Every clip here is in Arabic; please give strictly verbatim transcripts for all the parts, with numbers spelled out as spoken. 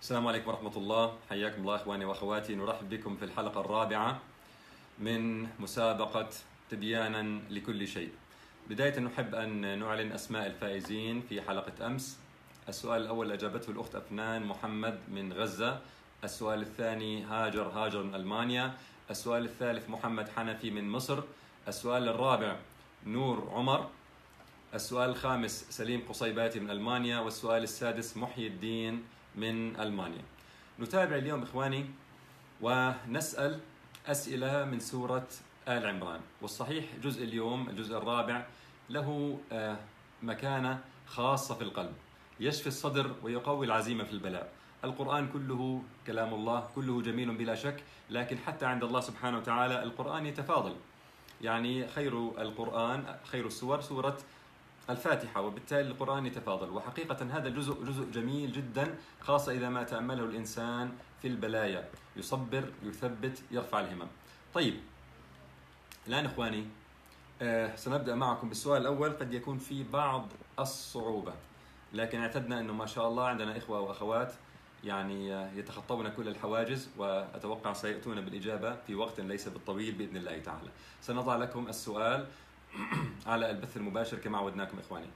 السلام عليكم ورحمة الله، حياكم الله إخواني وأخواتي. نرحب بكم في الحلقة الرابعة من مسابقة تبيانا لكل شيء. بداية نحب أن نعلن أسماء الفائزين في حلقة أمس. السؤال الأول أجابته الأخت أفنان محمد من غزة. السؤال الثاني هاجر هاجر من ألمانيا. السؤال الثالث محمد حنفي من مصر. السؤال الرابع نور عمر. السؤال الخامس سليم قصيباتي من ألمانيا. والسؤال السادس محي الدين من ألمانيا. نتابع اليوم إخواني ونسأل أسئلة من سورة آل عمران، والصحيح جزء اليوم الجزء الرابع له مكانة خاصة في القلب، يشفي الصدر ويقوي العزيمة في البلاء. القرآن كله كلام الله، كله جميل بلا شك، لكن حتى عند الله سبحانه وتعالى القرآن يتفاضل. يعني خير القرآن خير السور سورة الفاتحة، وبالتالي القرآن يتفاضل. وحقيقة هذا الجزء جزء جميل جدا، خاصة إذا ما تأمله الإنسان في البلايا، يصبر يثبت يرفع الهمم. طيب الآن إخواني آه سنبدأ معكم بالسؤال الأول. قد يكون في بعض الصعوبة، لكن اعتدنا أنه ما شاء الله عندنا إخوة وأخوات يعني يتخطون كل الحواجز، وأتوقع سيأتون بالإجابة في وقت ليس بالطويل بإذن الله تعالى. سنضع لكم السؤال على البث المباشر كما عودناكم إخواني.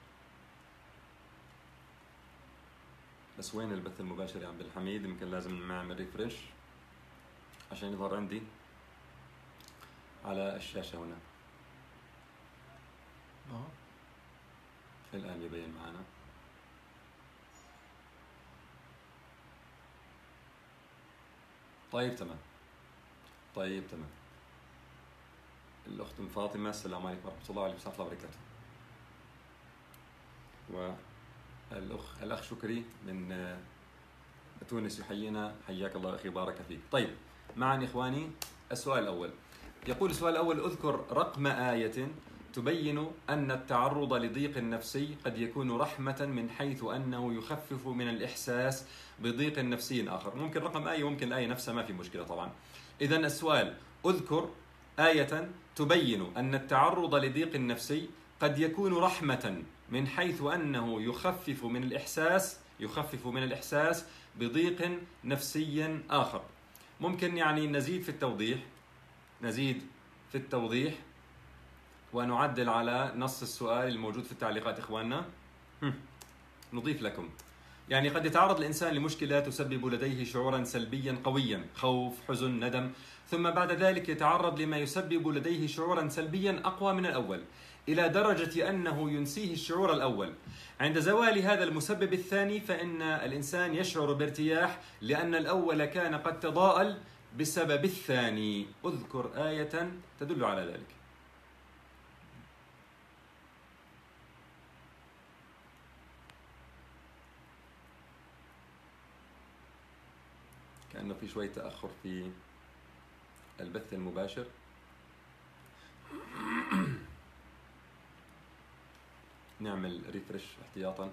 بس وين البث المباشر يا عبد الحميد؟ يمكن لازم نعمل ريفرش عشان يظهر عندي على الشاشة هنا. اه الآن يبين معنا. طيب تمام طيب تمام الأخت فاطمة، السلام عليكم ورحمة الله ورحمة الله وبركاته. والأخ الأخ شكري من تونس يحيينا، حياك الله أخي، بارك فيك. طيب معنا إخواني السؤال الأول. يقول السؤال الأول: اذكر رقم آية تبين أن التعرض لضيق نفسي قد يكون رحمة من حيث أنه يخفف من الإحساس بضيق نفسي آخر. ممكن رقم آية وممكن الآية نفسها، ما في مشكلة طبعا. إذن السؤال: اذكر آية تبين أن التعرض لضيق نفسي قد يكون رحمة من حيث أنه يخفف من الإحساس يخفف من الإحساس بضيق نفسي آخر. ممكن يعني نزيد في التوضيح نزيد في التوضيح ونعدل على نص السؤال الموجود في التعليقات إخواننا. نضيف لكم يعني قد يتعرض الإنسان لمشكلة تسبب لديه شعورا سلبيا قويا، خوف، حزن، ندم، ثم بعد ذلك يتعرض لما يسبب لديه شعورا سلبيا أقوى من الأول، إلى درجة أنه ينسيه الشعور الأول. عند زوال هذا المسبب الثاني فإن الإنسان يشعر بارتياح، لأن الأول كان قد تضاءل بسبب الثاني. اذكر آية تدل على ذلك. كأنه في شوي تأخر في البث المباشر. نعمل ريفرش احتياطا.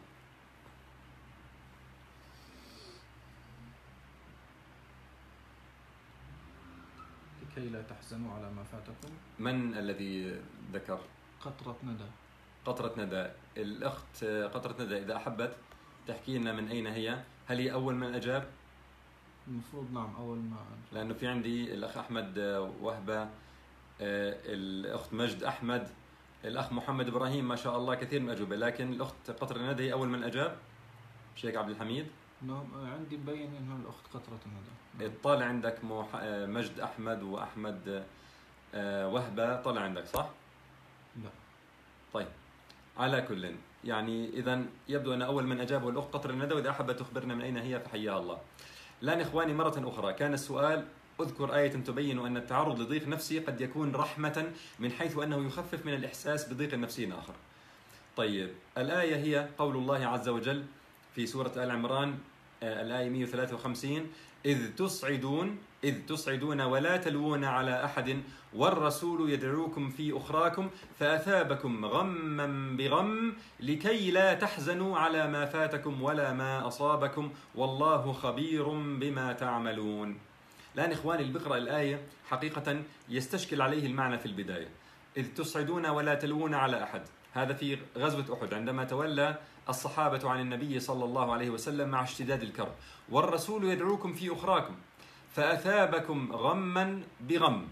لكي لا تحزنوا على ما فاتكم. من الذي ذكر؟ قطرة ندى. قطرة ندى. الأخت قطرة ندى إذا أحبت تحكي لنا من أين هي. هل هي أول من أجاب؟ المفروض نعم أول ما أجاب. لأنه في عندي الأخ أحمد وهبة، الأخت مجد أحمد، الأخ محمد إبراهيم، ما شاء الله كثير من أجوبة، لكن الأخت قطرة ندى هي أول من أجاب. شيخ عبد الحميد؟ نعم عندي مبين إنه الأخت قطرة ندى. طالع عندك مجد أحمد وأحمد وهبة، طالع عندك صح؟ لا. طيب على كل يعني إذا يبدو أن أول من أجابه الأخت قطرة ندى، وإذا أحبت تخبرنا من أين هي فحياها الله. الآن إخواني مرة أخرى، كان السؤال: اذكر آية تبين أن التعرض لضيق نفسي قد يكون رحمة من حيث أنه يخفف من الإحساس بضيق نفسي آخر. طيب الآية هي قول الله عز وجل في سورة آل عمران الآية مئة وثلاثة وخمسين: إذ تصعدون إذ تصعدون ولا تلوون على أحد والرسول يدعوكم في أخراكم فأثابكم غما بغم لكي لا تحزنوا على ما فاتكم ولا ما أصابكم والله خبير بما تعملون. الآن إخواني اللي بيقرأ الآية حقيقة يستشكل عليه المعنى في البداية. إذ تصعدون ولا تلوون على أحد، هذا في غزوة أحد عندما تولى الصحابة عن النبي صلى الله عليه وسلم مع اشتداد الكرب، والرسول يدعوكم في أخراكم فأثابكم غما بغم.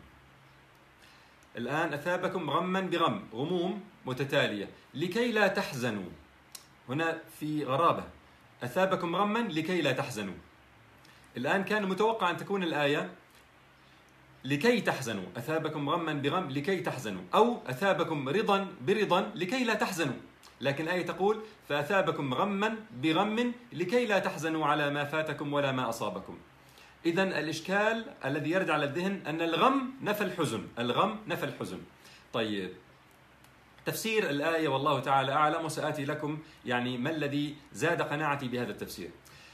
الآن أثابكم غما بغم، غموم متتالية لكي لا تحزنوا. هنا في غرابة، أثابكم غما لكي لا تحزنوا. الآن كان متوقع أن تكون الآية لكي تحزنوا، أثابكم غما بغم لكي تحزنوا، أو أثابكم رضا برضا لكي لا تحزنوا، لكن الآية تقول فأثابكم غما بغم لكي لا تحزنوا على ما فاتكم ولا ما أصابكم. إذن الإشكال الذي يرد على الذهن أن الغم نفى الحزن، الغم نفى الحزن. طيب، تفسير الآية والله تعالى أعلم، وسآتي لكم يعني ما الذي زاد قناعتي بهذا التفسير.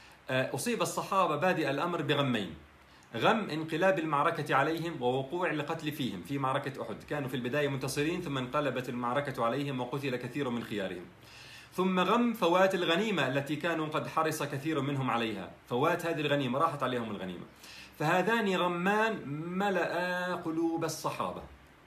أصيب الصحابة بادئ الأمر بغمين: غم انقلاب المعركة عليهم ووقوع القتل فيهم في معركة أحد، كانوا في البداية منتصرين ثم انقلبت المعركة عليهم وقتل كثير من خيارهم. ثم غم فوات الغنيمة التي كانوا قد حرص كثير منهم عليها، فوات هذه الغنيمة، راحت عليهم الغنيمة. فهذان غمان ملأ قلوب الصحابة،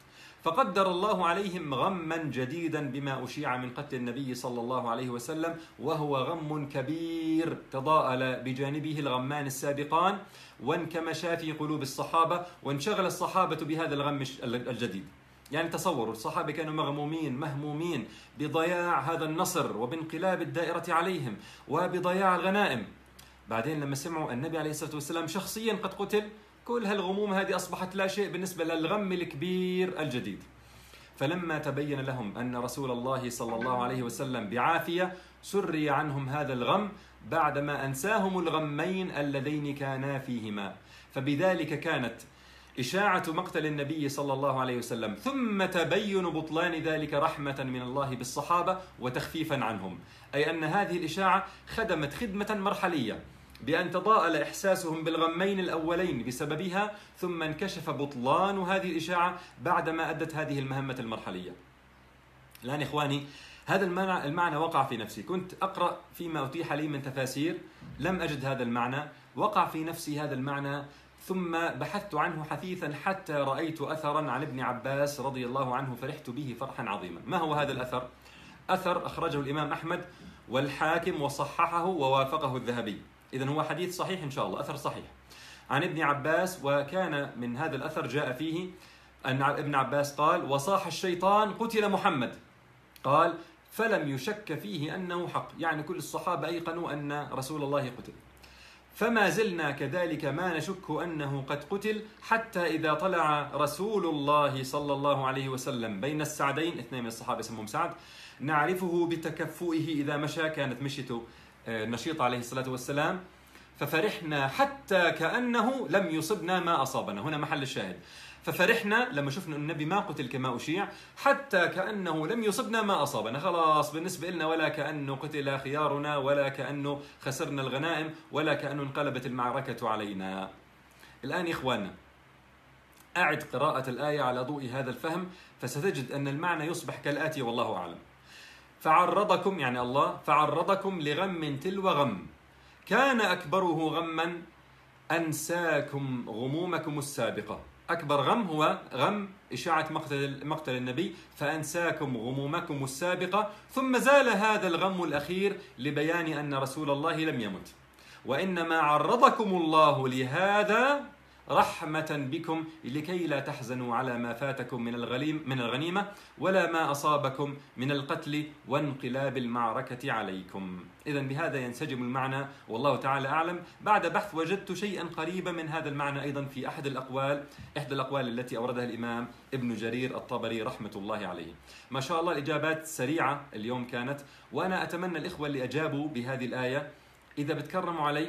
فقدر الله عليهم غما جديدا بما أشيع من قتل النبي صلى الله عليه وسلم، وهو غم كبير تضاءل بجانبه الغمان السابقان وانكمشا في قلوب الصحابة، وانشغل الصحابة بهذا الغم الجديد. يعني تصوروا، الصحابة كانوا مغمومين مهمومين بضياع هذا النصر وبانقلاب الدائرة عليهم وبضياع الغنائم. بعدين لما سمعوا النبي عليه الصلاة والسلام شخصيا قد قتل، كل هالغموم هذه أصبحت لا شيء بالنسبة للغم الكبير الجديد. فلما تبين لهم أن رسول الله صلى الله عليه وسلم بعافية، سري عنهم هذا الغم بعدما أنساهم الغمين اللذين كانا فيهما. فبذلك كانت إشاعة مقتل النبي صلى الله عليه وسلم ثم تبين بطلان ذلك رحمة من الله بالصحابة وتخفيفا عنهم، أي أن هذه الإشاعة خدمت خدمة مرحلية بأن تضاءل إحساسهم بالغمين الأولين بسببها، ثم انكشف بطلان هذه الإشاعة بعدما أدت هذه المهمة المرحلية. الآن إخواني، هذا المعنى, المعنى وقع في نفسي، كنت أقرأ فيما أتيح لي من تفاسير لم أجد هذا المعنى، وقع في نفسي هذا المعنى، ثم بحثت عنه حثيثا حتى رأيت أثرا عن ابن عباس رضي الله عنه فرحت به فرحا عظيما. ما هو هذا الأثر؟ أثر أخرجه الإمام أحمد والحاكم وصححه ووافقه الذهبي، إذن هو حديث صحيح إن شاء الله، أثر صحيح عن ابن عباس. وكان من هذا الأثر جاء فيه أن ابن عباس قال: وصاح الشيطان قتل محمد، قال فلم يشك فيه أنه حق، يعني كل الصحابة أيقنوا أن رسول الله قتل. فما زلنا كذلك ما نشك أنه قد قتل حتى إذا طلع رسول الله صلى الله عليه وسلم بين السعدين، اثنين من الصحابة اسمهم سعد، نعرفه بتكفؤه إذا مشى، كانت مشيته نشيطة عليه الصلاة والسلام، ففرحنا حتى كأنه لم يصبنا ما أصابنا. هنا محل الشاهد، ففرحنا لما شفنا النبي ما قتل كما أشيع حتى كأنه لم يصبنا ما أصابنا، خلاص بالنسبة لنا ولا كأنه قتل خيارنا ولا كأنه خسرنا الغنائم ولا كأنه انقلبت المعركة علينا. الآن إخواننا، أعد قراءة الآية على ضوء هذا الفهم فستجد أن المعنى يصبح كالآتي والله أعلم: فعرضكم، يعني الله فعرضكم لغم تلو غم كان أكبره غما أنساكم غمومكم السابقة. أكبر غم هو غم إشاعة مقتل, مقتل النبي، فأنساكم غمومكم السابقة، ثم زال هذا الغم الأخير لبيان أن رسول الله لم يمت، وإنما عرضكم الله لهذا رحمة بكم لكي لا تحزنوا على ما فاتكم من الغليم من الغنيمة ولا ما أصابكم من القتل وانقلاب المعركة عليكم. إذن بهذا ينسجم المعنى والله تعالى أعلم. بعد بحث وجدت شيئا قريبا من هذا المعنى أيضا في أحد الأقوال إحدى الأقوال التي أوردها الإمام ابن جرير الطبري رحمة الله عليه. ما شاء الله الإجابات سريعة اليوم كانت، وأنا أتمنى الإخوة اللي أجابوا بهذه الآية إذا بتكرموا علي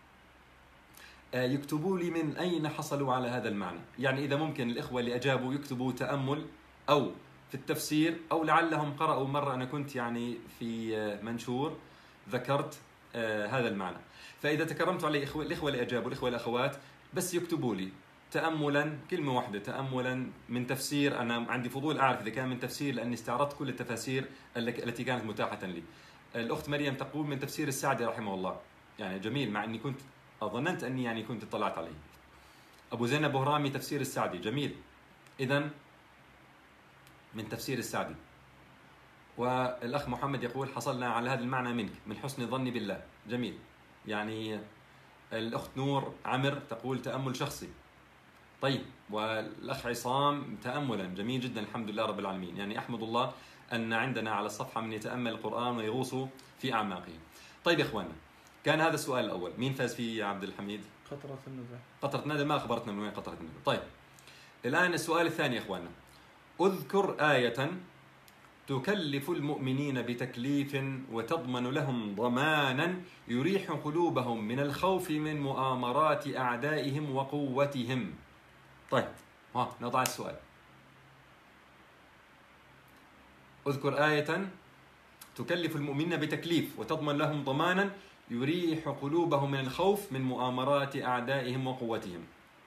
يكتبوا لي من أين حصلوا على هذا المعنى. يعني إذا ممكن الإخوة اللي أجابوا يكتبوا تأمل أو في التفسير، أو لعلهم قرأوا مرة أنا كنت يعني في منشور ذكرت هذا المعنى. فإذا تكرمتوا علي إخوة الإخوة اللي أجابوا، الإخوة الأخوات، بس يكتبوا لي تأملا، كلمة واحدة، تأملا من تفسير. أنا عندي فضول أعرف إذا كان من تفسير لأني استعرضت كل التفاسير التي كانت متاحة لي. الأخت مريم تقول من تفسير السعدي رحمه الله، يعني جميل، مع أني كنت أظننت أني يعني كنت اطلعت عليه. أبو زينب بهرامي تفسير السعدي، جميل، إذن من تفسير السعدي. والأخ محمد يقول حصلنا على هذا المعنى منك من حسن ظني بالله. جميل. يعني الأخت نور عمر تقول تأمل شخصي. طيب، والأخ عصام تأملا جميل جدا، الحمد لله رب العالمين. يعني أحمد الله أن عندنا على الصفحة من يتأمل القرآن ويغوص في أعماقه. طيب يا إخواننا، كان هذا السؤال الأول. مين فاز فيه يا عبد الحميد؟ قطرة الندى. قطرة الندى. ما أخبرتنا من وين قطرة الندى. طيب، الآن السؤال الثاني يا إخواننا. اذكر آية تكلف المؤمنين بتكليف وتضمن لهم ضمانا يريح قلوبهم من الخوف من مؤامرات أعدائهم وقوتهم. طيب، ها نضع السؤال. اذكر آية تكلف المؤمنين بتكليف وتضمن لهم ضمانا يريح قلوبهم من الخوف من مؤامرات أعدائهم وقوتهم.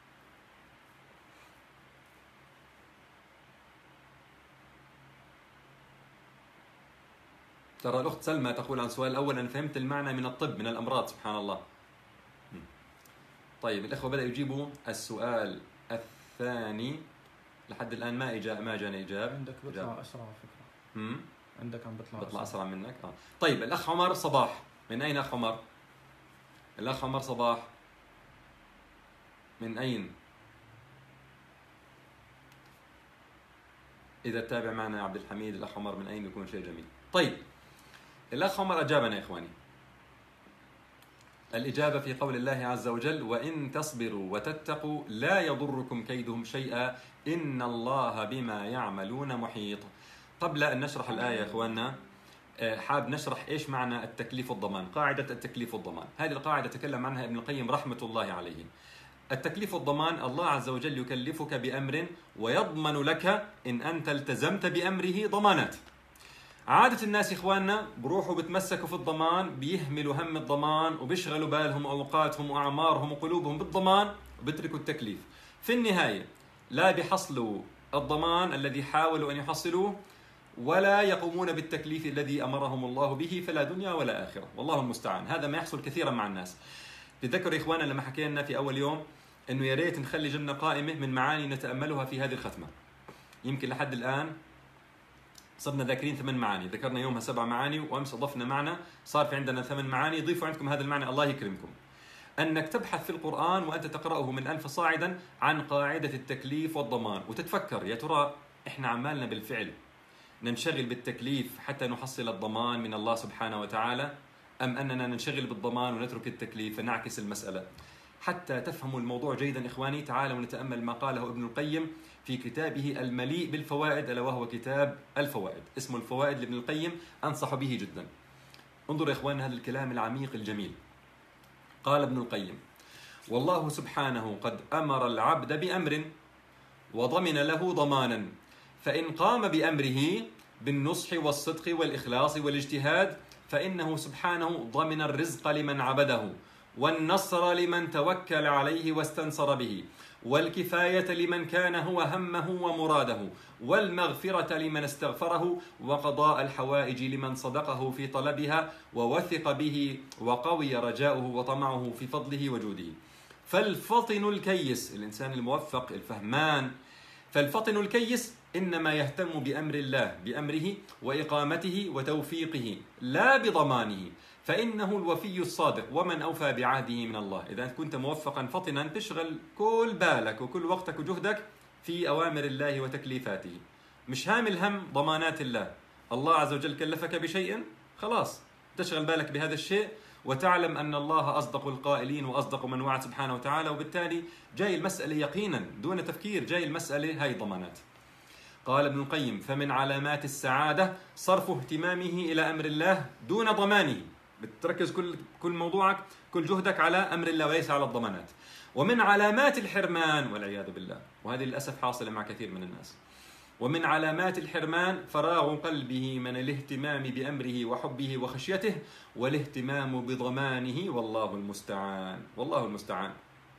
ترى الأخت سلمى تقول عن السؤال الأول أنا فهمت المعنى من الطب من الأمراض. سبحان الله. طيب، الأخوة بدأوا يجيبوا السؤال الثاني. لحد الآن ما إجا ما جاني إجابة. عندك بيطلع أسرع فكرة. امم عندك عم بيطلع بطلع أسرع منك. آه. طيب، الأخ عمر صباح. من أين أخ عمر؟ الأخ عمر صباح من أين؟ إذا تتابع معنا يا عبد الحميد الأخ عمر من أين يكون شيء جميل. طيب، الأخ عمر أجابنا يا إخواني. الإجابة في قول الله عز وجل: وإن تصبروا وتتقوا لا يضركم كيدهم شيئا إن الله بما يعملون محيط. قبل أن نشرح الآية يا إخواننا، حاب نشرح إيش معنى التكليف والضمان. قاعدة التكليف والضمان هذه القاعدة تكلم عنها ابن القيم رحمة الله عليه. التكليف والضمان الله عز وجل يكلفك بأمر ويضمن لك إن أنت التزمت بأمره ضمانات. عادة الناس إخواننا بروحوا بتمسكوا في الضمان، بيهملوا هم الضمان وبيشغلوا بالهم أوقاتهم وأعمارهم وقلوبهم بالضمان وبتركوا التكليف. في النهاية لا بيحصلوا الضمان الذي حاولوا أن يحصلوه ولا يقومون بالتكليف الذي أمرهم الله به، فلا دنيا ولا آخرة، والله المستعان. هذا ما يحصل كثيرا مع الناس. تذكروا إخواننا لما حكينا في أول يوم أنه يا ريت نخلي جنة قائمة من معاني نتأملها في هذه الختمة. يمكن لحد الآن صرنا ذاكرين ثمان معاني، ذكرنا يومها سبع معاني وأمس أضفنا معنى، صار في عندنا ثمان معاني. ضيفوا عندكم هذا المعنى الله يكرمكم، أنك تبحث في القرآن وأنت تقرأه من ألف صاعدا عن قاعدة التكليف والضمان، وتتفكر يا ترى إحنا عمالنا بالفعل ننشغل بالتكليف حتى نحصل الضمان من الله سبحانه وتعالى، أم أننا ننشغل بالضمان ونترك التكليف فنعكس المسألة؟ حتى تفهموا الموضوع جيدا إخواني، تعالوا نتأمل ما قاله ابن القيم في كتابه المليء بالفوائد، ألا وهو كتاب الفوائد، اسمه الفوائد لابن القيم، أنصح به جدا. انظروا يا إخوان هذا الكلام العميق الجميل. قال ابن القيم: والله سبحانه قد أمر العبد بأمر وضمن له ضمانا، فإن قام بأمره بالنصح والصدق والإخلاص والاجتهاد فإنه سبحانه ضمن الرزق لمن عبده، والنصر لمن توكل عليه واستنصر به، والكفاية لمن كان هو همه ومراده، والمغفرة لمن استغفره، وقضاء الحوائج لمن صدقه في طلبها ووثق به وقوي رجاؤه وطمعه في فضله وجوده. فالفطن الكيس، الإنسان الموفق الفهمان، فالفطن الكيس إنما يهتم بأمر الله، بأمره وإقامته وتوفيقه، لا بضمانه، فإنه الوفي الصادق ومن أوفى بعهده من الله. إذا كنت موفقا فطنا تشغل كل بالك وكل وقتك وجهدك في أوامر الله وتكليفاته، مش هامل هم ضمانات الله. الله عز وجل كلفك بشيء، خلاص تشغل بالك بهذا الشيء وتعلم أن الله أصدق القائلين وأصدق من وعد سبحانه وتعالى، وبالتالي جاي المسألة يقينا دون تفكير، جاي المسألة هاي ضمانات. قال ابن القيم: فمن علامات السعادة صرف اهتمامه إلى أمر الله دون ضمانه، بتركز كل كل موضوعك كل جهدك على أمر الله وليس على الضمانات. ومن علامات الحرمان والعياذ بالله، وهذه للأسف حاصلة مع كثير من الناس، ومن علامات الحرمان فراغ قلبه من الاهتمام بأمره وحبه وخشيته والاهتمام بضمانه، والله المستعان، والله المستعان.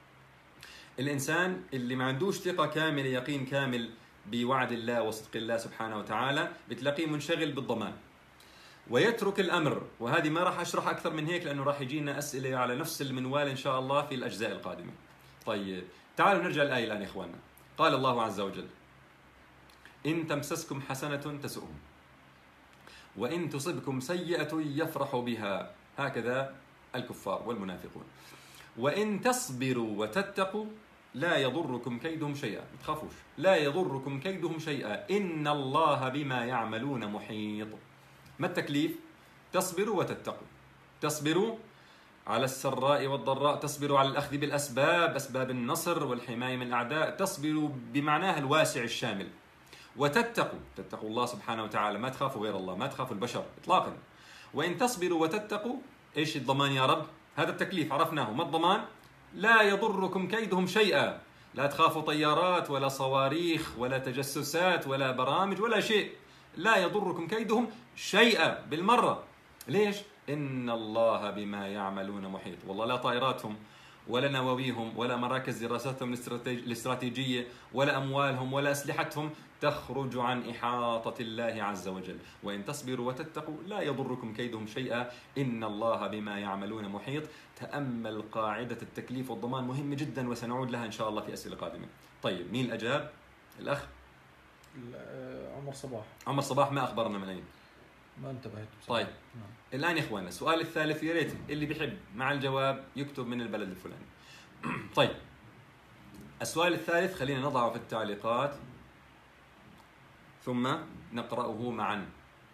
الإنسان اللي ما عندوش ثقة كاملة يقين كامل بوعد الله وصدق الله سبحانه وتعالى بتلاقيه منشغل بالضمان ويترك الأمر. وهذه ما راح أشرح أكثر من هيك لأنه راح يجينا أسئلة على نفس المنوال إن شاء الله في الأجزاء القادمة. طيب تعالوا نرجع الآية الآن يا إخواننا. قال الله عز وجل: إن تمسسكم حسنة تسؤهم وإن تصبكم سيئة يفرحوا بها، هكذا الكفار والمنافقون. وإن تصبروا وتتقوا لا يضركم كيدهم شيئا، ما تخافوش، لا يضركم كيدهم شيئا إن الله بما يعملون محيط. ما التكليف؟ تصبروا وتتقوا. تصبروا على السراء والضراء، تصبروا على الأخذ بالأسباب، أسباب النصر والحماية من الأعداء، تصبروا بمعناها الواسع الشامل. وتتقوا، تتقوا الله سبحانه وتعالى، ما تخافوا غير الله، ما تخافوا البشر إطلاقا. وإن تصبروا وتتقوا، إيش الضمان يا رب؟ هذا التكليف عرفناه. ما الضمان؟ لا يضركم كيدهم شيئا، لا تخافوا طيارات ولا صواريخ ولا تجسسات ولا برامج ولا شيء، لا يضركم كيدهم شيئا بالمرة. ليش؟ إن الله بما يعملون محيط. والله لا طائراتهم ولا نواويهم ولا مراكز دراساتهم الاستراتيجية ولا أموالهم ولا أسلحتهم تخرج عن إحاطة الله عز وجل. وإن تصبروا وتتقوا لا يضركم كيدهم شيئا إن الله بما يعملون محيط. تأمل قاعدة التكليف والضمان، مهمة جدا وسنعود لها إن شاء الله في أسئلة قادمة. طيب مين أجاب؟ الأخ عمر صباح. عمر صباح ما أخبرنا من أين؟ ما انتبهت. طيب نعم. الآن يا إخواننا السؤال الثالث، يا ريت اللي بيحب مع الجواب يكتب من البلد الفلاني. طيب السؤال الثالث خلينا نضعه في التعليقات ثم نقرأه معا.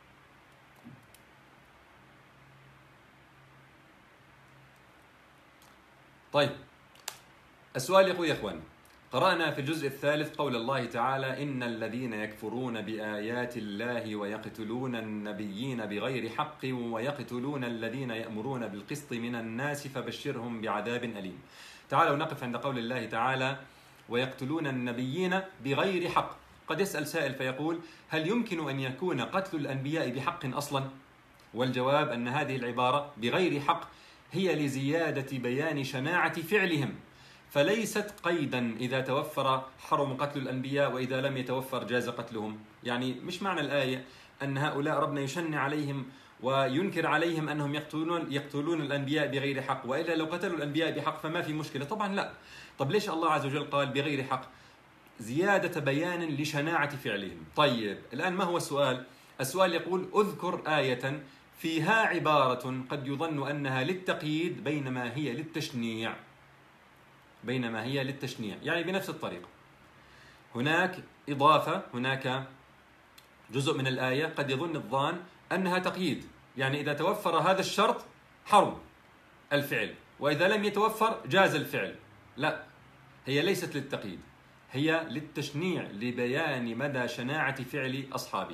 طيب السؤال يقول يا إخوان، قرأنا في الجزء الثالث قول الله تعالى: إن الذين يكفرون بآيات الله ويقتلون النبيين بغير حق ويقتلون الذين يأمرون بالقسط من الناس فبشرهم بعذاب أليم. تعالوا نقف عند قول الله تعالى: ويقتلون النبيين بغير حق. قد يسأل سائل فيقول: هل يمكن أن يكون قتل الأنبياء بحق أصلا؟ والجواب أن هذه العبارة بغير حق هي لزيادة بيان شناعة فعلهم، فليست قيدا إذا توفر حرم قتل الأنبياء وإذا لم يتوفر جاز قتلهم. يعني مش معنى الآية أن هؤلاء ربنا يشنع عليهم وينكر عليهم أنهم يقتلون يقتلون الأنبياء بغير حق، وإلا لو قتلوا الأنبياء بحق فما في مشكلة. طبعا لا. طب ليش الله عز وجل قال بغير حق؟ زيادة بيان لشناعة فعلهم. طيب الآن ما هو السؤال؟ السؤال يقول: أذكر آية فيها عبارة قد يظن أنها للتقييد بينما هي للتشنيع. بينما هي للتشنيع يعني بنفس الطريقة. هناك إضافة، هناك جزء من الآية قد يظن الظان أنها تقييد، يعني إذا توفر هذا الشرط حرم الفعل، وإذا لم يتوفر جاز الفعل. لا، هي ليست للتقييد، هي للتشنيع لبيان مدى شناعة فعل أصحابه.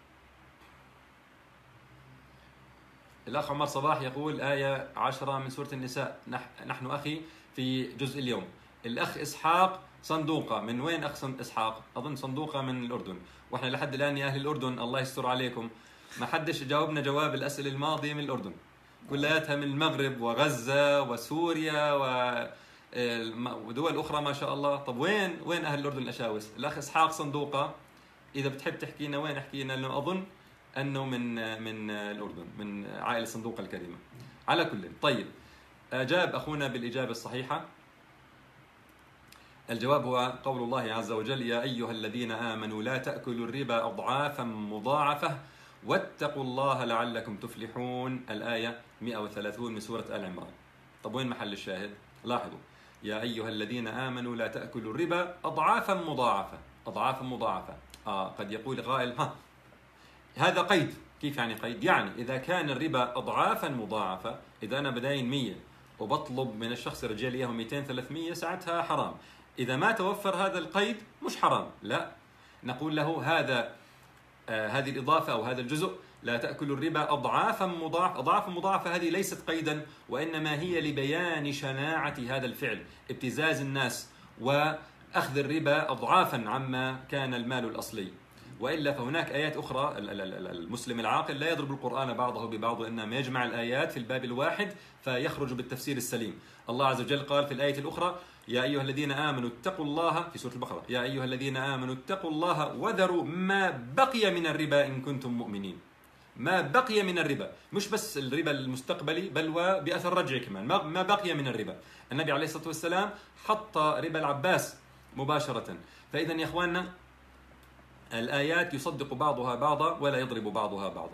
الأخ عمر صباح يقول آية عشرة من سورة النساء: نحن أخي في جزء اليوم. الأخ إسحاق صندوقة، من وين أخ إسحاق؟ أظن صندوقة من الأردن، وإحنا لحد الآن يا أهل الأردن الله يستر عليكم ما حدش جاوبنا جواب الأسئلة الماضية من الأردن، كلياتها من المغرب وغزة وسوريا ودول أخرى ما شاء الله. طب وين وين أهل الأردن الأشاوس؟ الأخ إسحاق صندوقة، إذا بتحب تحكينا وين احكينا، لأنه أظن أنه من من الأردن، من عائلة صندوق الكريمة. على كل. طيب أجاب أخونا بالإجابة الصحيحة. الجواب هو قول الله عز وجل: يا أيها الذين آمنوا لا تأكلوا الربا أضعافا مضاعفة واتقوا الله لعلكم تفلحون. الآية مئة وثلاثين من سورة آل عمران. طب وين محل الشاهد؟ لاحظوا: يا أيها الذين آمنوا لا تأكلوا الربا أضعافا مضاعفة. أضعافا مضاعفة. آه قد يقول قائل: ها هذا قيد. كيف يعني قيد؟ يعني إذا كان الربا أضعافا مضاعفة، إذا أنا بداين مية وبطلب من الشخص الرجال إياهم مئتين ثلاثمية، ساعتها حرام. إذا ما توفر هذا القيد مش حرام، لا، نقول له هذا آه هذه الإضافة أو هذا الجزء: لا تأكل الربا أضعافا مضاعفة. أضعافا مضاعفة هذه ليست قيدا، وإنما هي لبيان شناعة هذا الفعل، ابتزاز الناس وأخذ الربا أضعافا عما كان المال الأصلي. وإلا فهناك آيات أخرى. المسلم العاقل لا يضرب القرآن بعضه ببعض، إنما يجمع الآيات في الباب الواحد فيخرج بالتفسير السليم. الله عز وجل قال في الآية الأخرى: يا أيها الذين آمنوا اتقوا الله، في سورة البقرة: يا أيها الذين آمنوا اتقوا الله وذروا ما بقي من الربا إن كنتم مؤمنين. ما بقي من الربا، مش بس الربا المستقبلي بل وبأثر رجعي كمان، ما بقي من الربا. النبي عليه الصلاة والسلام حط ربا العباس مباشرة. فإذا يا إخواننا الآيات يصدق بعضها بعضا ولا يضرب بعضها بعضا.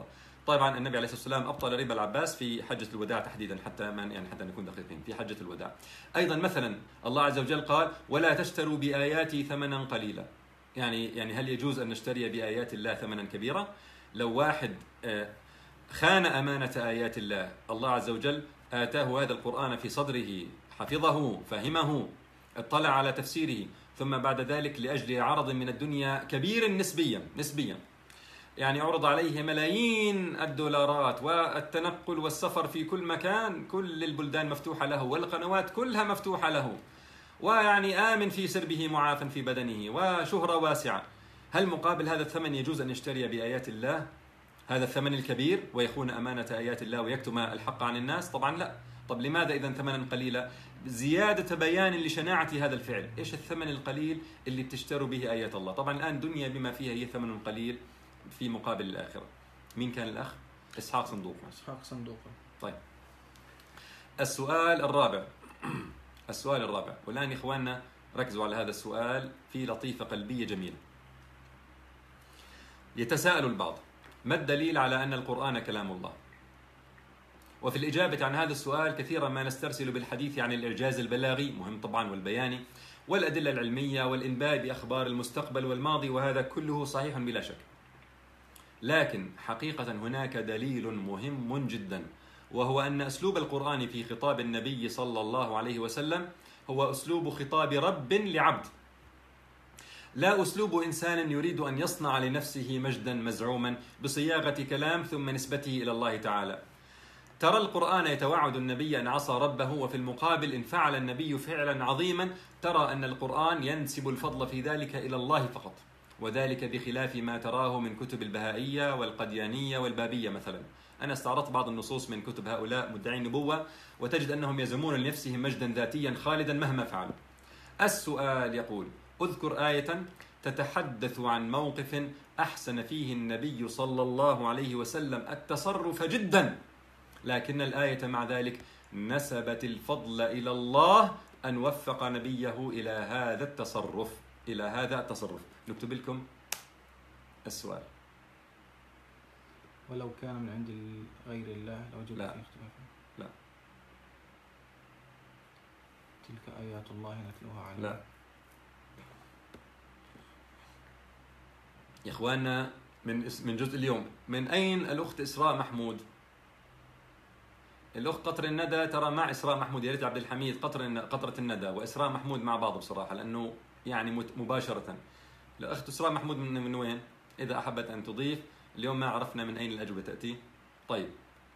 طبعا النبي عليه الصلاة والسلام أبطل ربا العباس في حجة الوداع تحديدا، حتى ما يعني حتى نكون دقيقين، في حجة الوداع. أيضا مثلا الله عز وجل قال: ولا تشتروا بآياتي ثمنا قليلا. يعني يعني هل يجوز أن نشتري بآيات الله ثمنا كبيرا؟ لو واحد خان أمانة آيات الله، الله عز وجل آتاه هذا القرآن في صدره، حفظه، فهمه، اطلع على تفسيره، ثم بعد ذلك لأجل عرض من الدنيا كبير نسبيا نسبيا يعني عرض عليه ملايين الدولارات والتنقل والسفر في كل مكان، كل البلدان مفتوحة له والقنوات كلها مفتوحة له، ويعني آمن في سربه معافى في بدنه وشهرة واسعة، هل مقابل هذا الثمن يجوز أن يشتري بآيات الله هذا الثمن الكبير ويخون أمانة آيات الله ويكتم الحق عن الناس؟ طبعا لا. طب لماذا إذا ثمنا قليلا؟ زيادة بيان لشناعة هذا الفعل. إيش الثمن القليل اللي بتشتروا به آيات الله؟ طبعا الآن دنيا بما فيها هي ثمن قليل في مقابل الآخرة. مين كان الأخ؟ إسحاق صندوق. إسحاق صندوق. طيب السؤال الرابع السؤال الرابع والآن يا إخواننا ركزوا على هذا السؤال، في لطيفة قلبية جميلة. يتساءل البعض: ما الدليل على أن القرآن كلام الله؟ وفي الإجابة عن هذا السؤال كثيرا ما نسترسل بالحديث عن الإعجاز البلاغي، مهم طبعا، والبياني، والأدلة العلمية، والإنباء بأخبار المستقبل والماضي، وهذا كله صحيح بلا شك. لكن حقيقة هناك دليل مهم جدا، وهو أن أسلوب القرآن في خطاب النبي صلى الله عليه وسلم هو أسلوب خطاب رب لعبد، لا أسلوب إنسان يريد أن يصنع لنفسه مجدا مزعوما بصياغة كلام ثم نسبته إلى الله تعالى. ترى القرآن يتوعد النبي أن عصى ربه، وفي المقابل إن فعل النبي فعلا عظيما ترى أن القرآن ينسب الفضل في ذلك إلى الله فقط، وذلك بخلاف ما تراه من كتب البهائية والقديانية والبابية مثلا. أنا استعرضت بعض النصوص من كتب هؤلاء مدعي النبوة، وتجد أنهم يزعمون لنفسهم مجدا ذاتيا خالدا مهما فعلوا. السؤال يقول: اذكر آية تتحدث عن موقف أحسن فيه النبي صلى الله عليه وسلم التصرف جدا، لكن الآية مع ذلك نسبت الفضل إلى الله أن وفق نبيه إلى هذا التصرف إلى هذا التصرف. نكتب لكم السؤال. ولو كان من عند غير الله لوجد فيه اختلافا. لا. تلك آيات الله نتلوها عليك. لا يا إخواننا، من من جزء اليوم. من أين الأخت إسراء محمود؟ الأخت قطر الندى ترى مع إسراء محمود، يا ريت عبد الحميد قطر قطرة الندى وإسراء محمود مع بعض بصراحة، لأنه يعني مباشرة. الأخت إسراء محمود من من وين؟ إذا أحبت أن تضيف. اليوم ما عرفنا من أين الأجوبة تأتي. طيب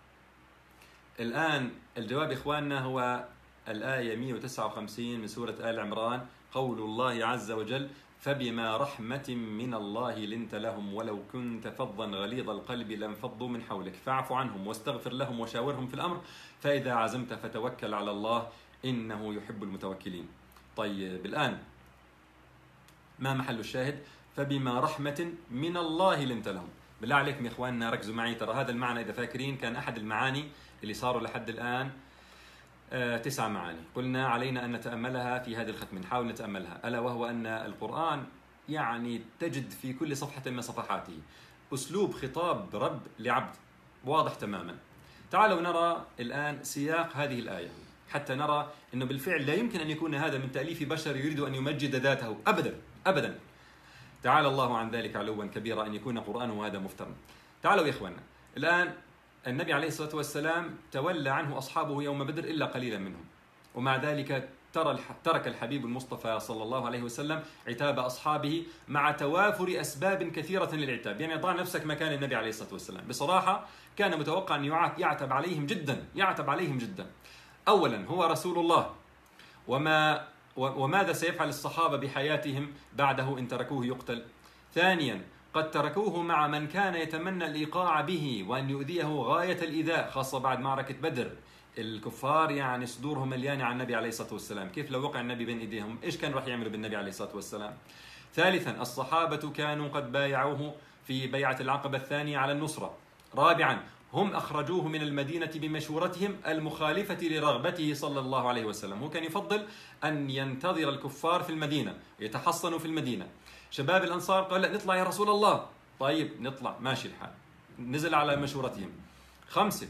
الآن الجواب إخواننا هو الآية مئة وتسعة وخمسين من سورة آل عمران، قول الله عز وجل: فبما رحمة من الله لنت لهم ولو كنت فظا غليظ القلب لانفضوا من حولك فاعف عنهم واستغفر لهم وشاورهم في الأمر فإذا عزمت فتوكل على الله إنه يحب المتوكلين. طيب الآن ما محل الشاهد؟ فبما رحمة من الله لنت لهم. بالله عليكم يا إخواننا ركزوا معي، ترى هذا المعنى إذا فاكرين كان أحد المعاني اللي صاروا لحد الآن آه تسع معاني، قلنا علينا أن نتأملها في هذه الختمة، نحاول نتأملها، ألا وهو أن القرآن يعني تجد في كل صفحة من صفحاته أسلوب خطاب رب لعبد واضح تماما. تعالوا نرى الآن سياق هذه الآية حتى نرى أنه بالفعل لا يمكن أن يكون هذا من تأليف بشر يريد أن يمجد ذاته أبدا أبدا، تعالى الله عن ذلك علوا كبيرا أن يكون قرآنه هذا مفترا. تعالوا يا إخواننا، الآن النبي عليه الصلاة والسلام تولى عنه أصحابه يوم بدر إلا قليلا منهم، ومع ذلك ترى ترك الحبيب المصطفى صلى الله عليه وسلم عتاب أصحابه مع توافر أسباب كثيرة للعتاب. يعني ضع نفسك مكان النبي عليه الصلاة والسلام، بصراحة كان متوقع أن يعتب عليهم جدا يعتب عليهم جدا. أولا هو رسول الله، وما وماذا سيفعل الصحابة بحياتهم بعده إن تركوه يقتل؟ ثانيا قد تركوه مع من كان يتمنى الإيقاع به وأن يؤذيه غاية الإيذاء، خاصة بعد معركة بدر الكفار يعني صدورهم مليانة عن النبي عليه الصلاة والسلام، كيف لو وقع النبي بين إيديهم إيش كان راح يعملوا بالنبي عليه الصلاة والسلام؟ ثالثا الصحابة كانوا قد بايعوه في بيعة العقبة الثانية على النصرة. رابعا هم أخرجوه من المدينة بمشورتهم المخالفة لرغبته صلى الله عليه وسلم، هو كان يفضل أن ينتظر الكفار في المدينة يتحصنوا في المدينة. شباب الأنصار قال لا نطلع يا رسول الله، طيب نطلع ماشي الحال نزل على مشورتهم. خمسة،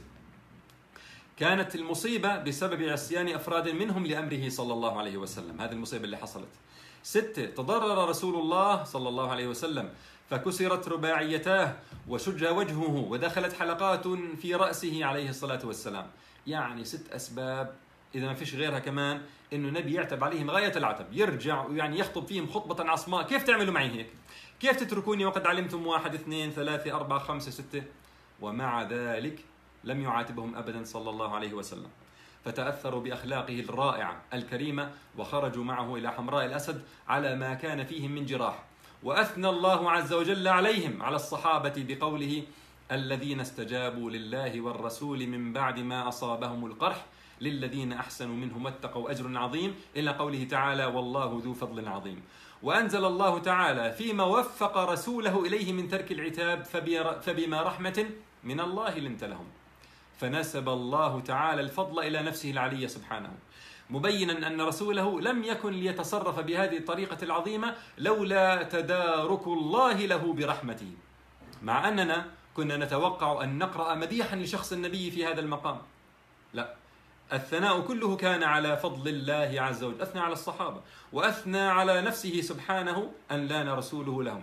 كانت المصيبة بسبب عصيان أفراد منهم لأمره صلى الله عليه وسلم، هذه المصيبة اللي حصلت. ستة، تضرر رسول الله صلى الله عليه وسلم فكسرت رباعيتاه وشج وجهه ودخلت حلقات في رأسه عليه الصلاة والسلام. يعني ست أسباب إذا ما فيش غيرها كمان إنه النبي يعتب عليهم غاية العتب، يرجع ويعني يخطب فيهم خطبة عصماء. كيف تعملوا معي هيك؟ كيف تتركوني وقد علمتم واحد اثنين ثلاثة أربعة خمسة ستة؟ ومع ذلك لم يعاتبهم أبدا صلى الله عليه وسلم، فتأثروا بأخلاقه الرائعة الكريمة وخرجوا معه إلى حمراء الأسد على ما كان فيهم من جراح. وأثنى الله عز وجل عليهم على الصحابة بقوله: الذين استجابوا لله والرسول من بعد ما أصابهم القرح للذين أحسنوا منهم واتقوا أجر عظيم، إلى قوله تعالى: والله ذو فضل عظيم. وأنزل الله تعالى فيما وفق رسوله إليه من ترك العتاب: فبما رحمة من الله لنت لهم. فنسب الله تعالى الفضل إلى نفسه العلي سبحانه، مبينا أن رسوله لم يكن ليتصرف بهذه الطريقة العظيمة لولا تدارك الله له برحمته، مع أننا كنا نتوقع أن نقرأ مديحا لشخص النبي في هذا المقام. لا، الثناء كله كان على فضل الله عز وجل، أثنى على الصحابة وأثنى على نفسه سبحانه أن لان رسوله لهم.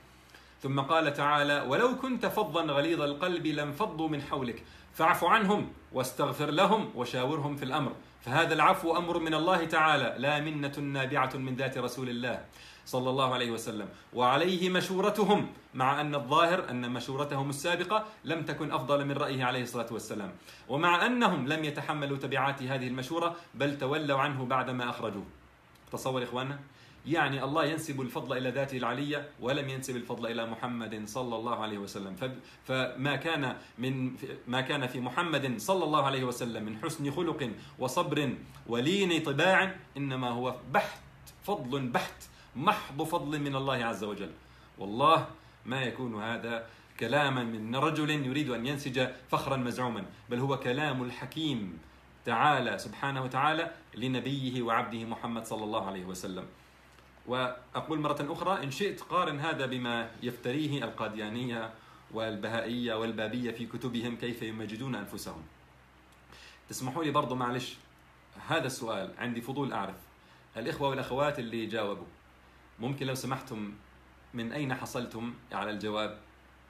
ثم قال تعالى: ولو كنت فظا غليظ القلب لانفضوا من حولك فاعف عنهم واستغفر لهم وشاورهم في الأمر. فهذا العفو أمر من الله تعالى، لا منة نابعة من ذات رسول الله صلى الله عليه وسلم، وعليه مشورتهم، مع أن الظاهر أن مشورتهم السابقة لم تكن أفضل من رأيه عليه الصلاة والسلام، ومع أنهم لم يتحملوا تبعات هذه المشورة بل تولوا عنه بعدما أخرجوه. تصور إخواننا، يعني الله ينسب الفضل إلى ذاته العلية ولم ينسب الفضل إلى محمد صلى الله عليه وسلم. فما كان من ما كان في محمد صلى الله عليه وسلم من حسن خلق وصبر ولين طباع إنما هو بحت فضل بحت محض فضل من الله عز وجل. والله ما يكون هذا كلاما من رجل يريد أن ينسج فخرا مزعوما، بل هو كلام الحكيم تعالى سبحانه وتعالى لنبيه وعبده محمد صلى الله عليه وسلم. وأقول مرة أخرى، إن شئت قارن هذا بما يفتريه القاديانية والبهائية والبابية في كتبهم كيف يمجدون أنفسهم. تسمحوا لي برضو معلش هذا السؤال عندي فضول أعرف الإخوة والأخوات اللي جاوبوا، ممكن لو سمحتم من أين حصلتم على الجواب؟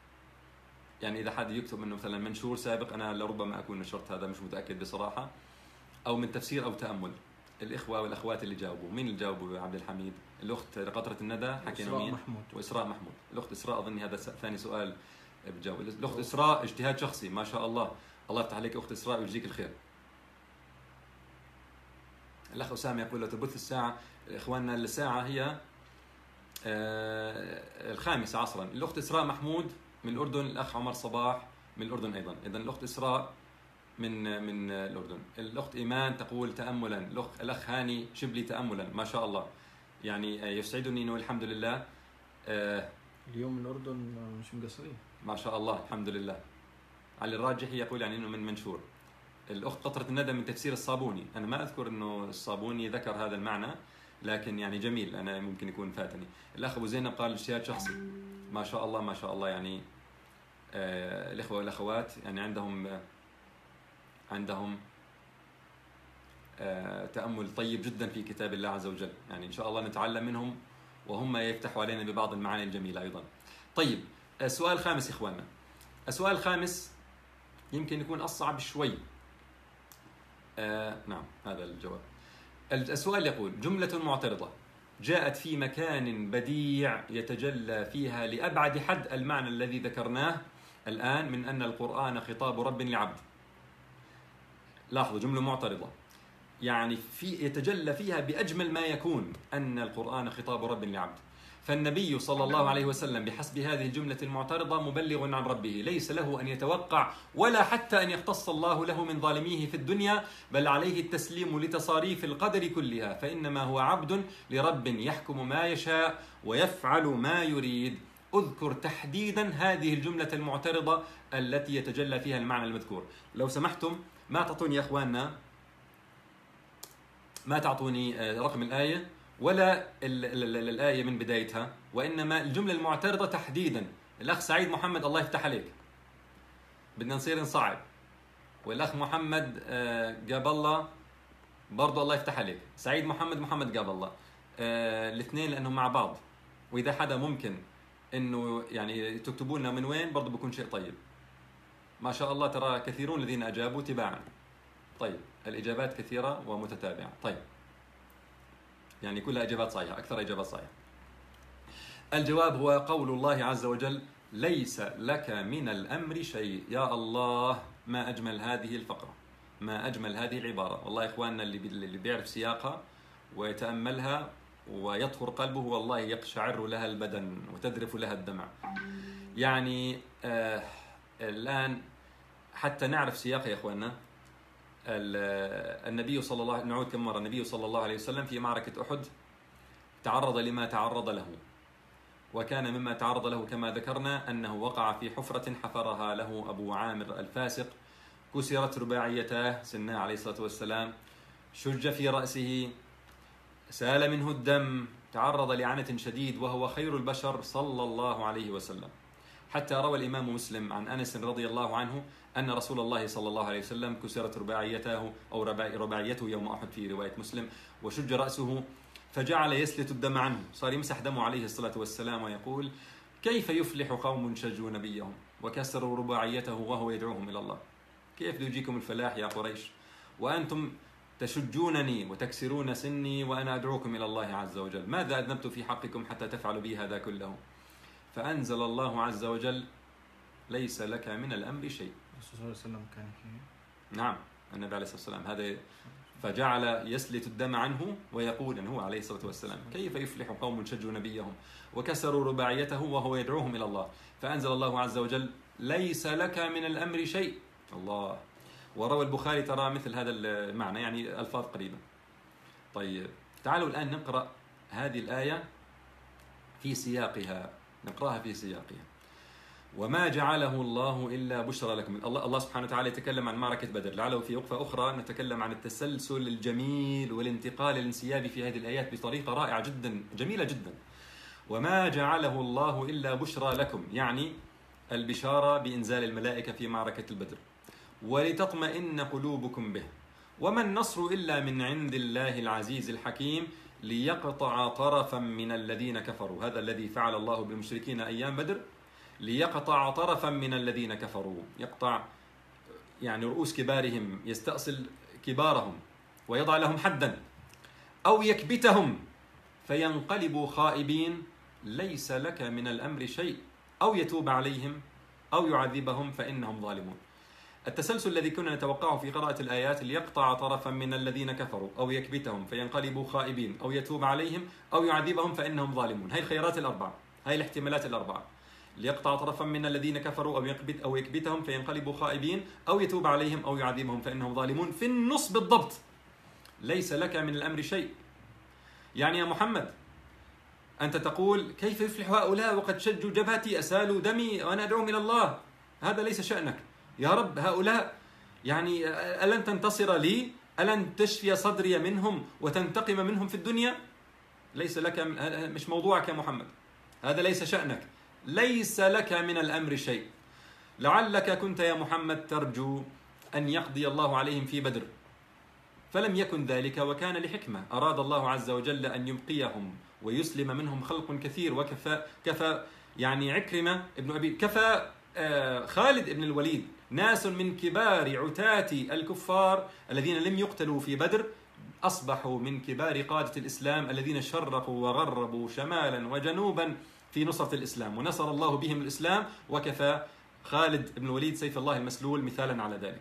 يعني إذا حد يكتب منه مثلا منشور سابق، أنا لربما أكون نشرت هذا، مش متأكد بصراحة، أو من تفسير أو تأمل. الإخوة والأخوات اللي جاوبوا، مين اللي جاوبوا؟ عبد الحميد، الأخت قطرة الندى حكينا مين؟ محمود. وإسراء محمود. الأخت إسراء أظني هذا ثاني سؤال بجاوب. الأخت إسراء اجتهاد شخصي ما شاء الله، الله يفتح عليك أخت إسراء ويجزيك الخير. الأخ أسامة يقول لو تبث الساعة، إخواننا الساعة هي الخامسة عصرا. الأخت إسراء محمود من الأردن، الأخ عمر صباح من الأردن أيضا. إذن الأخت إسراء من من الأردن. الأخت إيمان تقول تأملا. الأخ الأخ هاني شبلي تأملا ما شاء الله. يعني يسعدني إنه الحمد لله اليوم من الأردن مش مقصرين ما شاء الله الحمد لله. علي الراجحي يقول يعني إنه من منشور. الأخت قطرة الندى من تفسير الصابوني. أنا ما أذكر إنه الصابوني ذكر هذا المعنى، لكن يعني جميل، أنا ممكن يكون فاتني. الأخ أبو زينب قال اجتهاد شخصي ما شاء الله ما شاء الله. يعني آه الإخوة والأخوات يعني عندهم آه عندهم آه تأمل طيب جدا في كتاب الله عز وجل، يعني إن شاء الله نتعلم منهم وهم يفتحوا علينا ببعض المعاني الجميلة أيضا. طيب السؤال الخامس إخواننا، السؤال الخامس يمكن يكون أصعب شوي. آه نعم هذا الجواب. السؤال يقول: جملة معترضة جاءت في مكان بديع يتجلى فيها لأبعد حد المعنى الذي ذكرناه الآن من أن القرآن خطاب رب لعبد. لاحظوا جملة معترضة، يعني في يتجلى فيها بأجمل ما يكون أن القرآن خطاب رب لعبد. فالنبي صلى الله عليه وسلم بحسب هذه الجملة المعترضة مبلغ عن ربه، ليس له أن يتوقع ولا حتى أن يختص الله له من ظالميه في الدنيا، بل عليه التسليم لتصاريف القدر كلها، فإنما هو عبد لرب يحكم ما يشاء ويفعل ما يريد. أذكر تحديدا هذه الجملة المعترضة التي يتجلى فيها المعنى المذكور. لو سمحتم ما تعطوني يا أخواننا، ما تعطوني رقم الآية ولا الآية من بدايتها، وإنما الجملة المعترضة تحديدا. الأخ سعيد محمد الله يفتح عليك، بدنا نصير نصعب. والأخ محمد جاب الله برضو الله يفتح عليك. سعيد محمد محمد جاب الله. الاثنين لأنهم مع بعض، وإذا حدا ممكن إنه يعني تكتبوا لنا من وين برضو بيكون شيء طيب. ما شاء الله ترى كثيرون الذين أجابوا تباعا. طيب الإجابات كثيرة ومتتابعة. طيب يعني كلها إجابات صحيحة، أكثر إجابات صحيحة. الجواب هو قول الله عز وجل: ليس لك من الأمر شيء. يا الله ما أجمل هذه الفقرة، ما أجمل هذه العبارة. والله إخواننا اللي اللي بيعرف سياقها ويتأملها ويطهر قلبه والله يقشعر لها البدن وتذرف لها الدمع. يعني آه الآن حتى نعرف سياقها يا إخواننا. النبي صلى الله نعود كم مرة النبي صلى الله عليه وسلم في معركة أحد تعرض لما تعرض له، وكان مما تعرض له كما ذكرنا أنه وقع في حفرة حفرها له أبو عامر الفاسق، كسرت رباعيتاه سناه عليه الصلاة والسلام، شج في رأسه، سال منه الدم، تعرض لعنة شديد وهو خير البشر صلى الله عليه وسلم. حتى روى الإمام مسلم عن أنس رضي الله عنه أن رسول الله صلى الله عليه وسلم كسرت رباعيته أو رباعيته يوم أحد في رواية مسلم، وشج رأسه فجعل يسلت الدم عنه، صار يمسح دمه عليه الصلاة والسلام ويقول: كيف يفلح قوم شجوا نبيهم وكسروا رباعيته وهو يدعوهم إلى الله؟ كيف يجيكم الفلاح يا قريش وأنتم تشجونني وتكسرون سني وأنا أدعوكم إلى الله عز وجل؟ ماذا أذنبت في حقكم حتى تفعلوا بي هذا كله؟ فأنزل الله عز وجل: ليس لك من الأمر شيء. الرسول صلى الله عليه وسلم كان فيه. نعم النبي عليه الصلاة والسلام هذا، فجعل يسلت الدم عنه ويقول أنه عليه الصلاة والسلام: كيف يفلح قوم شجوا نبيهم وكسروا رباعيته وهو يدعوهم إلى الله؟ فأنزل الله عز وجل: ليس لك من الأمر شيء. الله. وروى البخاري ترى مثل هذا المعنى، يعني ألفاظ قريبة. طيب تعالوا الآن نقرأ هذه الآية في سياقها، نقرأها في سياقها. وما جعله الله إلا بشرى لكم. الله الله سبحانه وتعالى يتكلم عن معركة بدر، لعله في وقفة أخرى نتكلم عن التسلسل الجميل والانتقال الانسيابي في هذه الآيات بطريقة رائعة جدا جميلة جدا. وما جعله الله إلا بشرى لكم، يعني البشارة بإنزال الملائكة في معركة البدر، ولتطمئن قلوبكم به. وما النصر إلا من عند الله العزيز الحكيم ليقطع طرفا من الذين كفروا. هذا الذي فعل الله بالمشركين أيام بدر، ليقطع طرفا من الذين كفروا، يقطع يعني رؤوس كبارهم، يستأصل كبارهم ويضع لهم حدا، أو يكبتهم فينقلبوا خائبين. ليس لك من الأمر شيء، أو يتوب عليهم أو يعذبهم فإنهم ظالمون. التسلسل الذي كنا نتوقعه في قراءة الآيات: ليقطع طرفا من الذين كفروا، أو يكبتهم فينقلبوا خائبين، أو يتوب عليهم أو يعذبهم فإنهم ظالمون. هاي الخيارات الأربعة، هاي الاحتمالات الأربعة: ليقطع طرفا من الذين كفروا، أو يكبت أو يكبتهم فينقلبوا خائبين، أو يتوب عليهم أو يعذبهم فإنهم ظالمون. في النص بالضبط ليس لك من الأمر شيء. يعني يا محمد أنت تقول: كيف يفلح هؤلاء وقد شجوا جبهتي، أسالوا دمي وأنا أدعوهم إلى الله؟ هذا ليس شأنك يا رب. هؤلاء يعني ألن تنتصر لي؟ ألن تشفي صدري منهم وتنتقم منهم في الدنيا؟ ليس لك، مش موضوعك يا محمد، هذا ليس شأنك. ليس لك من الأمر شيء. لعلك كنت يا محمد ترجو أن يقضي الله عليهم في بدر، فلم يكن ذلك، وكان لحكمة. أراد الله عز وجل أن يبقيهم ويسلم منهم خلق كثير، وكفى كفى يعني عكرمة ابن أبي، كفى آه خالد ابن الوليد، ناس من كبار عتاة الكفار الذين لم يقتلوا في بدر أصبحوا من كبار قادة الإسلام الذين شرقوا وغربوا شمالا وجنوبا في نصرة الإسلام، ونصر الله بهم الإسلام. وكفى خالد بن الوليد سيف الله المسلول مثالا على ذلك.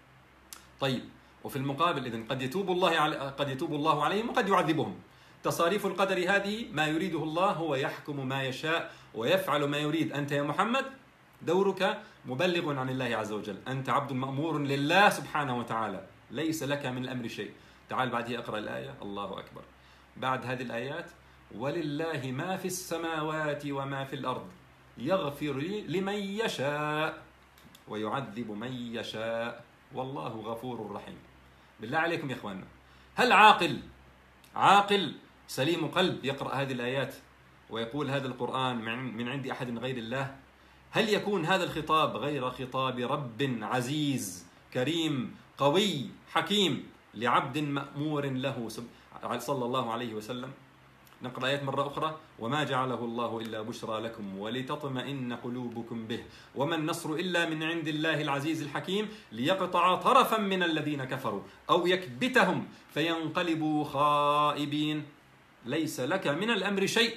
طيب وفي المقابل إذن قد يتوب الله على قد يتوب الله عليهم وقد يعذبهم. تصاريف القدر هذه ما يريده الله، هو يحكم ما يشاء ويفعل ما يريد. أنت يا محمد دورك مبلغ عن الله عز وجل، أنت عبد مأمور لله سبحانه وتعالى، ليس لك من الأمر شيء. تعال بعدها أقرأ الآية. الله أكبر. بعد هذه الآيات: ولله ما في السماوات وما في الأرض يغفر لمن يشاء ويعذب من يشاء والله غفور رحيم. بالله عليكم يا إخواننا، هل عاقل عاقل سليم قلب يقرأ هذه الآيات ويقول هذا القرآن من عند أحد غير الله؟ هل يكون هذا الخطاب غير خطاب رب عزيز كريم قوي حكيم لعبد مأمور له صلى الله عليه وسلم؟ نقرأ آيات مرة أخرى: وما جعله الله إلا بشرى لكم ولتطمئن قلوبكم به وما النصر إلا من عند الله العزيز الحكيم ليقطع طرفا من الذين كفروا أو يكبتهم فينقلبوا خائبين ليس لك من الأمر شيء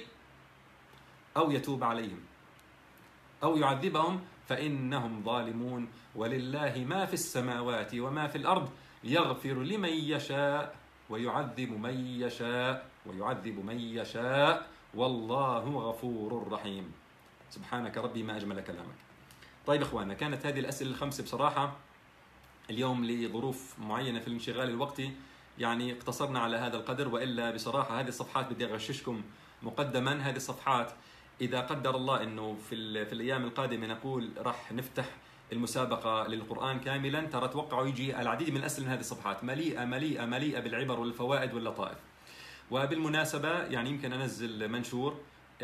أو يتوب عليهم أو يعذبهم فإنهم ظالمون ولله ما في السماوات وما في الأرض يغفر لمن يشاء ويعذب من يشاء ويعذب من يشاء والله غفور رحيم. سبحانك ربي ما أجمل كلامك. طيب إخواننا، كانت هذه الأسئلة الخمسة بصراحة اليوم لظروف معينة في الانشغال الوقتي يعني اقتصرنا على هذا القدر، وإلا بصراحة هذه الصفحات بدي أغششكم مقدما، هذه الصفحات إذا قدر الله أنه في, في الأيام القادمة نقول راح نفتح المسابقة للقرآن كاملا، ترى توقعوا يجي العديد من الأسئلة من هذه الصفحات مليئة مليئة مليئة بالعبر والفوائد واللطائف. وبالمناسبة يعني يمكن أنزل منشور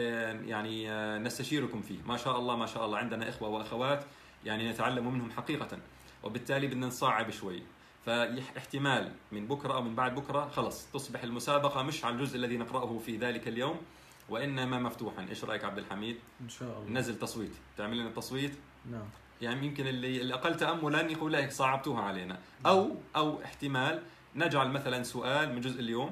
يعني نستشيركم فيه، ما شاء الله ما شاء الله عندنا إخوة وأخوات يعني نتعلم منهم حقيقة، وبالتالي بدنا نصعب شوي، فاحتمال من بكرة أو من بعد بكرة خلص تصبح المسابقة مش على الجزء الذي نقرأه في ذلك اليوم وإنما مفتوحا. إيش رأيك عبد الحميد؟ إن شاء الله. نزل تصويت، تعمل لنا التصويت؟ نعم. يعني يمكن اللي الأقل تأملا يقول لك صعبتوها علينا، أو أو احتمال نجعل مثلا سؤال من جزء اليوم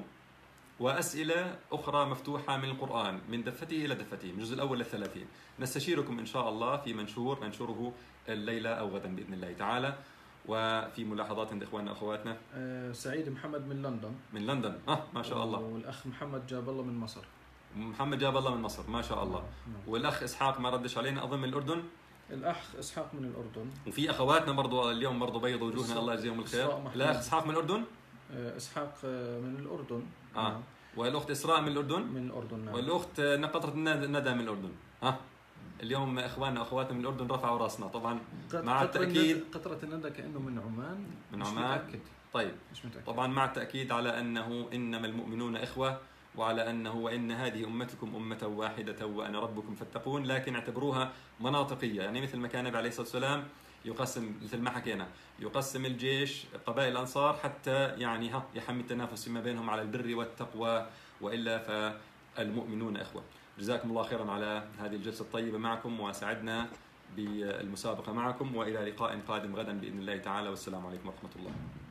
وأسئلة أخرى مفتوحة من القرآن من دفته إلى دفته من الجزء الأول للثلاثين. نستشيركم إن شاء الله في منشور ننشره الليلة أو غدا بإذن الله تعالى. وفي ملاحظات عند إخواننا وأخواتنا. أه سعيد محمد من لندن. من لندن آه ما شاء الله. والأخ محمد جاب الله من مصر. محمد جاب الله من مصر ما شاء الله. نعم. والأخ إسحاق ما ردش علينا أظن من الأردن. الأخ إسحاق من الأردن. وفي أخواتنا برضو اليوم برضو بيضوا وجوهنا الله يجزيهم الخير. لا إسحاق من الأردن. أه إسحاق من الأردن. آه. نعم. والأخت إسراء من الأردن. من الأردن نعم. والأخت قطرة ندى من الأردن. ها اليوم إخواننا وأخواتنا من الأردن رفعوا راسنا طبعا مع التأكيد. قطرة الندى كأنه من عمان. من عمان. متأكد. طيب مش متأكد. طبعا مع التأكيد على أنه إنما المؤمنون إخوة، وعلى أنه وإن هذه أمتكم أمة واحدة وأنا ربكم فاتقون، لكن اعتبروها مناطقية، يعني مثل ما كان النبي عليه الصلاة والسلام يقسم مثل ما حكينا يقسم الجيش قبائل الأنصار حتى يعني ها يحمي التنافس فيما بينهم على البر والتقوى، وإلا فالمؤمنون إخوة. جزاكم الله خيرا على هذه الجلسة الطيبة معكم، وسعدنا بالمسابقة معكم، وإلى لقاء قادم غدا بإذن الله تعالى، والسلام عليكم ورحمة الله.